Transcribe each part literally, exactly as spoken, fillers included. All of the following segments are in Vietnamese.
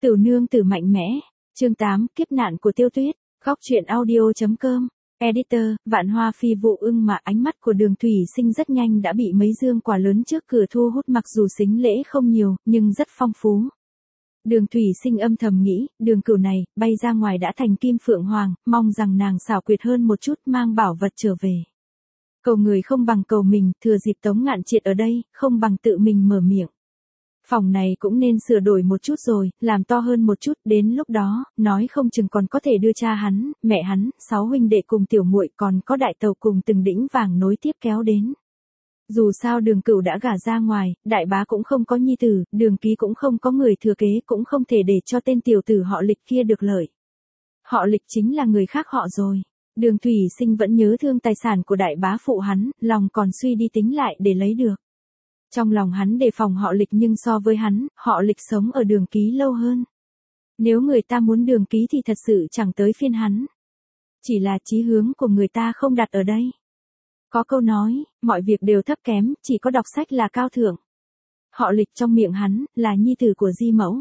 Tửu nương tử mạnh mẽ. Chương tám, kiếp nạn của Tiêu Tuyết. Góc truyện audio.com. Editor, Vạn Hoa Phi Vụ Ưng mà ánh mắt của Đường Thủy Sinh rất nhanh đã bị mấy dương quả lớn trước cửa thu hút, mặc dù sính lễ không nhiều, nhưng rất phong phú. Đường Thủy Sinh âm thầm nghĩ, Đường Cửu này, bay ra ngoài đã thành Kim Phượng Hoàng, mong rằng nàng xảo quyệt hơn một chút mang bảo vật trở về. Cầu người không bằng cầu mình, thừa dịp Tống Ngạn Triệt ở đây, không bằng tự mình mở miệng. Phòng này cũng nên sửa đổi một chút rồi, làm to hơn một chút, đến lúc đó, nói không chừng còn có thể đưa cha hắn, mẹ hắn, sáu huynh đệ cùng tiểu muội, còn có đại tàu cùng từng đĩnh vàng nối tiếp kéo đến. Dù sao Đường Cửu đã gả ra ngoài, đại bá cũng không có nhi tử, Đường Ký cũng không có người thừa kế, cũng không thể để cho tên tiểu tử họ Lịch kia được lợi. Họ Lịch chính là người khác họ rồi. Đường Thủy Sinh vẫn nhớ thương tài sản của đại bá phụ hắn, lòng còn suy đi tính lại để lấy được. Trong lòng hắn đề phòng họ Lịch, nhưng so với hắn, họ Lịch sống ở Đường Ký lâu hơn. Nếu người ta muốn Đường Ký thì thật sự chẳng tới phiên hắn. Chỉ là chí hướng của người ta không đặt ở đây. Có câu nói, mọi việc đều thấp kém, chỉ có đọc sách là cao thượng. Họ Lịch trong miệng hắn, là nhi tử của Di Mẫu.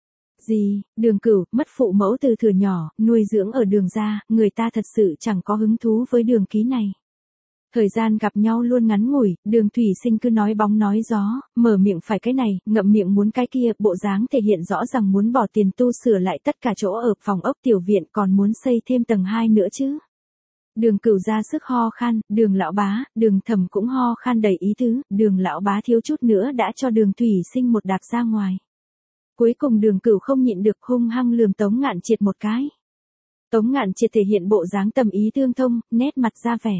Di, Đường Cửu, mất phụ mẫu từ thuở nhỏ, nuôi dưỡng ở Đường gia, người ta thật sự chẳng có hứng thú với Đường Ký này. Thời gian gặp nhau luôn ngắn ngủi, Đường Thủy Sinh cứ nói bóng nói gió, mở miệng phải cái này, ngậm miệng muốn cái kia, bộ dáng thể hiện rõ rằng muốn bỏ tiền tu sửa lại tất cả chỗ ở phòng ốc tiểu viện, còn muốn xây thêm tầng hai nữa chứ. Đường Cửu ra sức ho khan, Đường lão bá, Đường Thẩm cũng ho khan đầy ý tứ, Đường lão bá thiếu chút nữa đã cho Đường Thủy Sinh một đạp ra ngoài. Cuối cùng Đường Cửu không nhịn được, hung hăng lườm Tống Ngạn Triệt một cái. Tống Ngạn Triệt thể hiện bộ dáng tầm ý tương thông, nét mặt ra vẻ.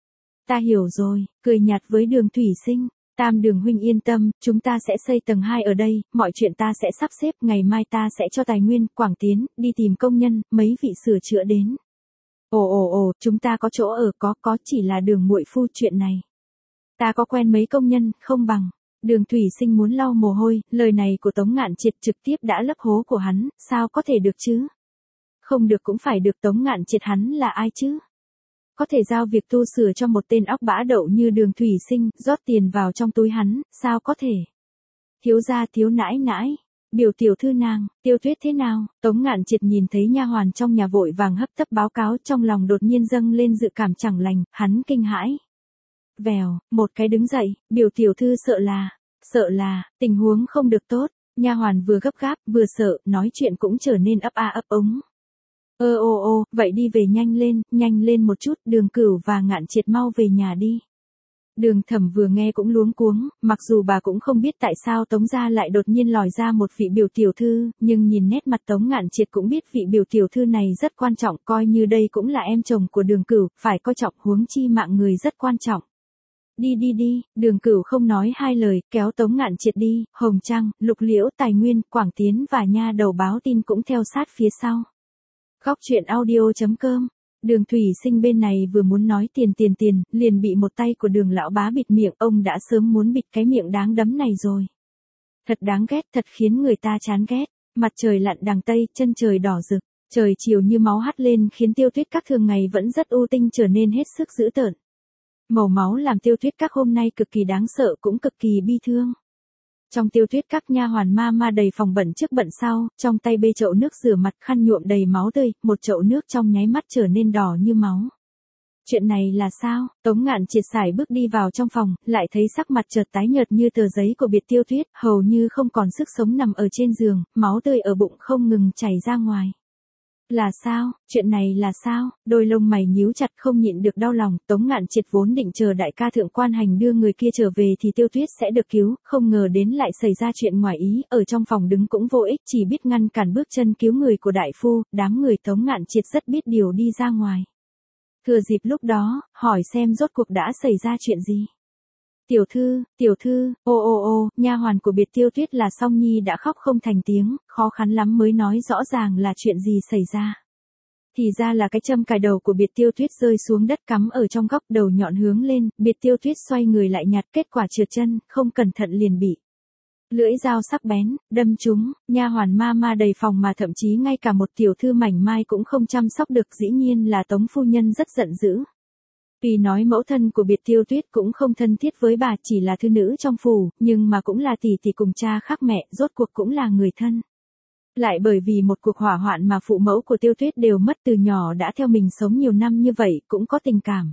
Ta hiểu rồi, cười nhạt với Đường Thủy Sinh. Tam Đường huynh yên tâm, chúng ta sẽ xây tầng hai ở đây, mọi chuyện ta sẽ sắp xếp, ngày mai ta sẽ cho tài nguyên, Quảng Tiến, đi tìm công nhân, mấy vị sửa chữa đến. Ồ ồ ồ, chúng ta có chỗ ở, có, có, chỉ là Đường muội phu chuyện này. Ta có quen mấy công nhân, không bằng. Đường Thủy Sinh muốn lau mồ hôi, lời này của Tống Ngạn Triệt trực tiếp đã lấp hố của hắn, sao có thể được chứ? Không được cũng phải được, Tống Ngạn Triệt hắn là ai chứ? Có thể giao việc tu sửa cho một tên óc bã đậu như Đường Thủy Sinh, rót tiền vào trong túi hắn, sao có thể? Thiếu gia thiếu nãi nãi, biểu tiểu thư nàng, Tiêu Tuyết thế nào? Tống Ngạn Triệt nhìn thấy nha hoàn trong nhà vội vàng hấp tấp báo cáo, trong lòng đột nhiên dâng lên dự cảm chẳng lành, hắn kinh hãi. Vèo, một cái đứng dậy, biểu tiểu thư sợ là, sợ là, tình huống không được tốt, nha hoàn vừa gấp gáp, vừa sợ, nói chuyện cũng trở nên ấp a ấp ống. Ơ ô ô, vậy đi về nhanh lên, nhanh lên một chút, Đường Cửu và Ngạn Triệt mau về nhà đi. Đường Thẩm vừa nghe cũng luống cuống, mặc dù bà cũng không biết tại sao Tống gia lại đột nhiên lòi ra một vị biểu tiểu thư, nhưng nhìn nét mặt Tống Ngạn Triệt cũng biết vị biểu tiểu thư này rất quan trọng, coi như đây cũng là em chồng của Đường Cửu, phải coi trọng, huống chi mạng người rất quan trọng. Đi đi đi, Đường Cửu không nói hai lời, kéo Tống Ngạn Triệt đi, Hồng Trăng, Lục Liễu, Tài Nguyên, Quảng Tiến và nha đầu báo tin cũng theo sát phía sau. Góc truyện audio.com. Đường Thủy Sinh bên này vừa muốn nói tiền tiền tiền, liền bị một tay của Đường lão bá bịt miệng, ông đã sớm muốn bịt cái miệng đáng đấm này rồi. Thật đáng ghét, thật khiến người ta chán ghét. Mặt trời lặn đằng tây, chân trời đỏ rực, trời chiều như máu hắt lên, khiến Tiêu Tuyết Các thường ngày vẫn rất ưu tinh trở nên hết sức dữ tợn. Màu máu làm Tiêu Tuyết Các hôm nay cực kỳ đáng sợ, cũng cực kỳ bi thương. Trong Tiêu Tuyết Các nha hoàn ma ma đầy phòng bận trước bận sau, trong tay bê chậu nước rửa mặt khăn nhuộm đầy máu tươi, một chậu nước trong nháy mắt trở nên đỏ như máu. Chuyện này là sao? Tống Ngạn Triệt sải bước đi vào trong phòng, lại thấy sắc mặt chợt tái nhợt như tờ giấy của Biệt Tiêu Tuyết, hầu như không còn sức sống nằm ở trên giường, máu tươi ở bụng không ngừng chảy ra ngoài. Là sao? Chuyện này là sao? Đôi lông mày nhíu chặt không nhịn được đau lòng, Tống Ngạn Triệt vốn định chờ đại ca thượng quan hành đưa người kia trở về thì Tiêu Tuyết sẽ được cứu, không ngờ đến lại xảy ra chuyện ngoài ý, ở trong phòng đứng cũng vô ích, chỉ biết ngăn cản bước chân cứu người của đại phu, đám người Tống Ngạn Triệt rất biết điều đi ra ngoài. Thừa dịp lúc đó, hỏi xem rốt cuộc đã xảy ra chuyện gì. Tiểu thư, tiểu thư, ô ô ô, nha hoàn của Biệt Tiêu Tuyết là Song Nhi đã khóc không thành tiếng, khó khăn lắm mới nói rõ ràng là chuyện gì xảy ra. Thì ra là cái châm cài đầu của Biệt Tiêu Tuyết rơi xuống đất cắm ở trong góc, đầu nhọn hướng lên, Biệt Tiêu Tuyết xoay người lại nhặt, kết quả trượt chân, không cẩn thận liền bị lưỡi dao sắc bén đâm trúng. Nha hoàn ma ma đầy phòng mà thậm chí ngay cả một tiểu thư mảnh mai cũng không chăm sóc được, dĩ nhiên là Tống phu nhân rất giận dữ. Tuy nói mẫu thân của Biệt Tiêu Tuyết cũng không thân thiết với bà, chỉ là thư nữ trong phủ, nhưng mà cũng là tỷ tỷ cùng cha khác mẹ, rốt cuộc cũng là người thân. Lại bởi vì một cuộc hỏa hoạn mà phụ mẫu của Tiêu Tuyết đều mất, từ nhỏ đã theo mình sống nhiều năm như vậy, cũng có tình cảm.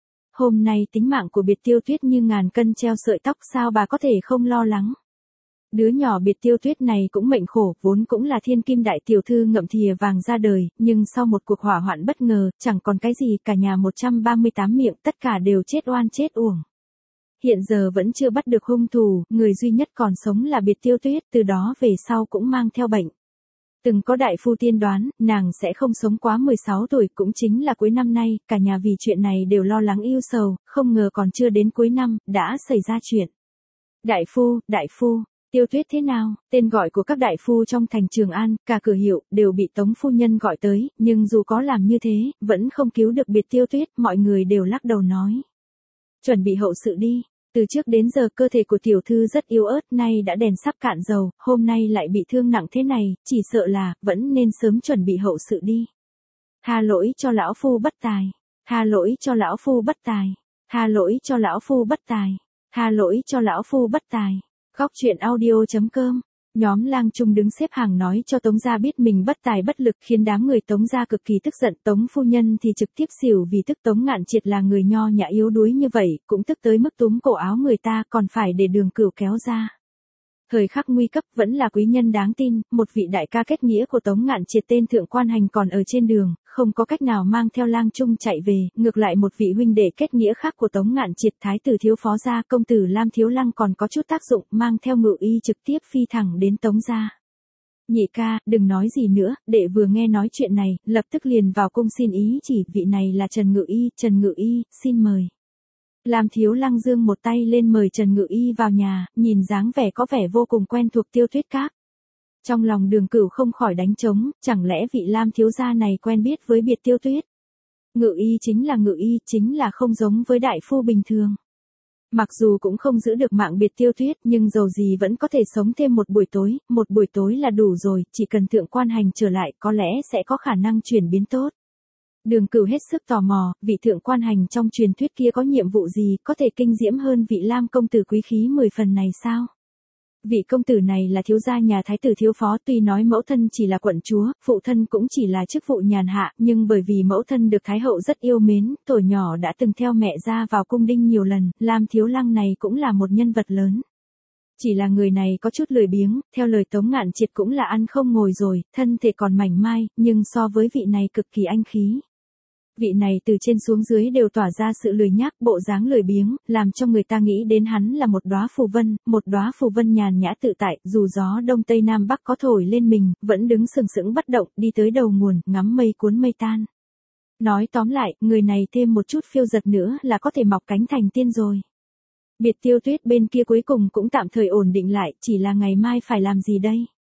Hôm nay tính mạng của biệt Tiêu Tuyết như ngàn cân treo sợi tóc, sao bà có thể không lo lắng. Đứa nhỏ biệt Tiêu Tuyết này cũng mệnh khổ, vốn cũng là thiên kim đại tiểu thư ngậm thìa vàng ra đời, nhưng sau một cuộc hỏa hoạn bất ngờ, chẳng còn cái gì, cả nhà một trăm ba mươi tám miệng, tất cả đều chết oan chết uổng. Hiện giờ vẫn chưa bắt được hung thủ, người duy nhất còn sống là biệt Tiêu Tuyết, từ đó về sau cũng mang theo bệnh. Từng có đại phu tiên đoán, nàng sẽ không sống quá mười sáu tuổi, cũng chính là cuối năm nay, cả nhà vì chuyện này đều lo lắng ưu sầu, không ngờ còn chưa đến cuối năm, đã xảy ra chuyện. Đại phu, đại phu, Tiêu Tuyết thế nào? Tên gọi của các đại phu trong thành Trường An, cả cửa hiệu, đều bị Tống phu nhân gọi tới, nhưng dù có làm như thế, vẫn không cứu được biệt Tiêu Tuyết, mọi người đều lắc đầu nói. Chuẩn bị hậu sự đi. Từ trước đến giờ cơ thể của tiểu thư rất yếu ớt, nay đã đèn sắp cạn dầu, hôm nay lại bị thương nặng thế này, chỉ sợ là, vẫn nên sớm chuẩn bị hậu sự đi. Tha lỗi cho lão phu bất tài. Tha lỗi cho lão phu bất tài. Tha lỗi cho lão phu bất tài. Tha lỗi cho lão phu bất tài. Góc truyện audio chấm com. Nhóm lang trung đứng xếp hàng nói cho Tống gia biết mình bất tài bất lực, khiến đám người Tống gia cực kỳ tức giận. Tống phu nhân thì trực tiếp xỉu vì tức. Tống Ngạn Triệt là người nho nhã yếu đuối như vậy, cũng tức tới mức túm cổ áo người ta, còn phải để Đường Cửu kéo ra. Thời khắc nguy cấp vẫn là quý nhân đáng tin, một vị đại ca kết nghĩa của Tống Ngạn Triệt tên Thượng Quan Hành còn ở trên đường, không có cách nào mang theo lang trung chạy về, ngược lại một vị huynh đệ kết nghĩa khác của Tống Ngạn Triệt, thái tử thiếu phó gia công tử Lam Thiếu Lăng còn có chút tác dụng, mang theo ngự y trực tiếp phi thẳng đến Tống gia. Nhị ca, đừng nói gì nữa, đệ vừa nghe nói chuyện này, lập tức liền vào cung xin ý chỉ, vị này là Trần Ngự Y, Trần Ngự Y, xin mời. Lam Thiếu Lăng giương một tay lên mời Trần Ngự Y vào nhà, nhìn dáng vẻ có vẻ vô cùng quen thuộc Tiêu Tuyết các. Trong lòng Đường Cửu không khỏi đánh trống, chẳng lẽ vị Lam thiếu gia này quen biết với biệt Tiêu Tuyết. Ngự Y chính là Ngự Y, chính là không giống với đại phu bình thường. Mặc dù cũng không giữ được mạng biệt Tiêu Tuyết, nhưng dầu gì vẫn có thể sống thêm một buổi tối, một buổi tối là đủ rồi, chỉ cần Thượng Quan Hành trở lại có lẽ sẽ có khả năng chuyển biến tốt. Đường Cửu hết sức tò mò, vị Thượng Quan Hành trong truyền thuyết kia có nhiệm vụ gì, có thể kinh diễm hơn vị Lam công tử quý khí mười phần này sao? Vị công tử này là thiếu gia nhà thái tử thiếu phó, tuy nói mẫu thân chỉ là quận chúa, phụ thân cũng chỉ là chức vụ nhàn hạ, nhưng bởi vì mẫu thân được thái hậu rất yêu mến, tuổi nhỏ đã từng theo mẹ ra vào cung đinh nhiều lần, Lam Thiếu Lăng này cũng là một nhân vật lớn. Chỉ là người này có chút lười biếng, theo lời Tống Ngạn Triệt cũng là ăn không ngồi rồi, thân thể còn mảnh mai, nhưng so với vị này cực kỳ anh khí. Vị này từ trên xuống dưới đều tỏa ra sự lười nhác, bộ dáng lười biếng, làm cho người ta nghĩ đến hắn là một đóa phù vân, một đóa phù vân nhàn nhã tự tại, dù gió đông tây nam bắc có thổi lên mình, vẫn đứng sừng sững bất động, đi tới đầu nguồn, ngắm mây cuốn mây tan. Nói tóm lại, người này thêm một chút phiêu dật nữa là có thể mọc cánh thành tiên rồi. Biệt Tiêu Tuyết bên kia cuối cùng cũng tạm thời ổn định lại, chỉ là ngày mai phải làm gì đây?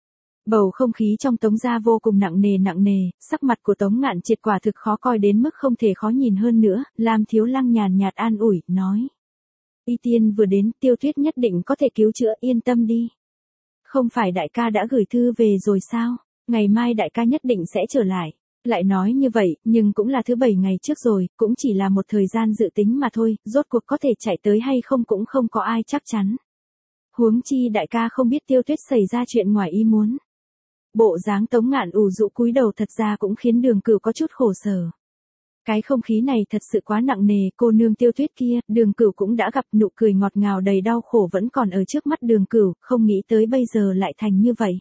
Bầu không khí trong Tống gia vô cùng nặng nề nặng nề, sắc mặt của Tống Ngạn Triệt quả thực khó coi đến mức không thể khó nhìn hơn nữa, Lam Thiếu Lăng nhàn nhạt an ủi, nói. Y tiên vừa đến, Tiêu Tuyết nhất định có thể cứu chữa, yên tâm đi. Không phải đại ca đã gửi thư về rồi sao? Ngày mai đại ca nhất định sẽ trở lại. Lại nói như vậy, nhưng cũng là thứ bảy ngày trước rồi, cũng chỉ là một thời gian dự tính mà thôi, rốt cuộc có thể chạy tới hay không cũng không có ai chắc chắn. Huống chi đại ca không biết Tiêu Tuyết xảy ra chuyện ngoài ý muốn. Bộ dáng Tống Ngạn ủ rũ cúi đầu thật ra cũng khiến Đường Cửu có chút khổ sở. Cái không khí này thật sự quá nặng nề, cô nương Tiêu Tuyết kia, Đường Cửu cũng đã gặp, nụ cười ngọt ngào đầy đau khổ vẫn còn ở trước mắt Đường Cửu, không nghĩ tới bây giờ lại thành như vậy.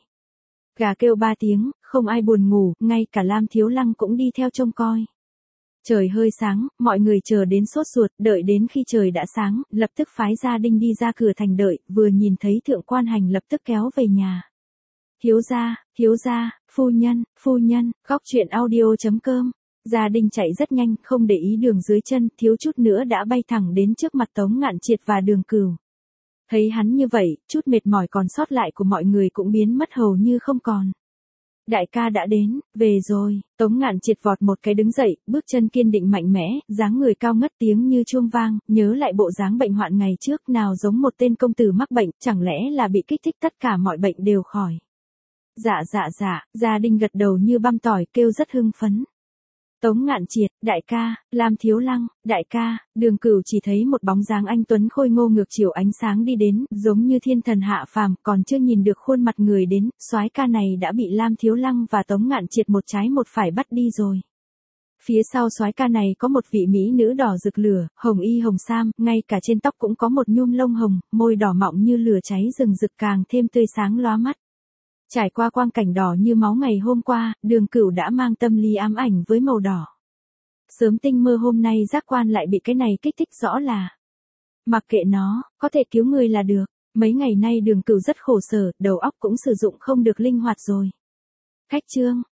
Gà kêu ba tiếng, không ai buồn ngủ, ngay cả Lam Thiếu Lăng cũng đi theo trông coi. Trời hơi sáng, mọi người chờ đến sốt ruột, đợi đến khi trời đã sáng, lập tức phái gia đình đi ra cửa thành đợi, vừa nhìn thấy Thượng Quan Hành lập tức kéo về nhà. Thiếu gia, thiếu gia, phu nhân, phu nhân, góc truyện audio chấm com. Gia đình chạy rất nhanh, không để ý đường dưới chân, thiếu chút nữa đã bay thẳng đến trước mặt Tống Ngạn Triệt và Đường Cửu. Thấy hắn như vậy, chút mệt mỏi còn sót lại của mọi người cũng biến mất hầu như không còn. Đại ca đã đến, về rồi, Tống Ngạn Triệt vọt một cái đứng dậy, bước chân kiên định mạnh mẽ, dáng người cao ngất tiếng như chuông vang, nhớ lại bộ dáng bệnh hoạn ngày trước nào giống một tên công tử mắc bệnh, chẳng lẽ là bị kích thích tất cả mọi bệnh đều khỏi. Dạ dạ dạ, gia đình gật đầu như băm tỏi kêu rất hưng phấn. Tống Ngạn Triệt, đại ca, Lam Thiếu Lăng, đại ca, Đường Cửu chỉ thấy một bóng dáng anh tuấn khôi ngô ngược chiều ánh sáng đi đến, giống như thiên thần hạ phàm, còn chưa nhìn được khuôn mặt người đến, soái ca này đã bị Lam Thiếu Lăng và Tống Ngạn Triệt một trái một phải bắt đi rồi. Phía sau soái ca này có một vị mỹ nữ đỏ rực lửa, hồng y hồng sam, ngay cả trên tóc cũng có một nhung lông hồng, môi đỏ mọng như lửa cháy rừng rực càng thêm tươi sáng lóa mắt. Trải qua quang cảnh đỏ như máu ngày hôm qua, Đường Cửu đã mang tâm lý ám ảnh với màu đỏ. Sớm tinh mơ hôm nay giác quan lại bị cái này kích thích rõ là. Mặc kệ nó, có thể cứu người là được. Mấy ngày nay Đường Cửu rất khổ sở, đầu óc cũng sử dụng không được linh hoạt rồi. Khách trương,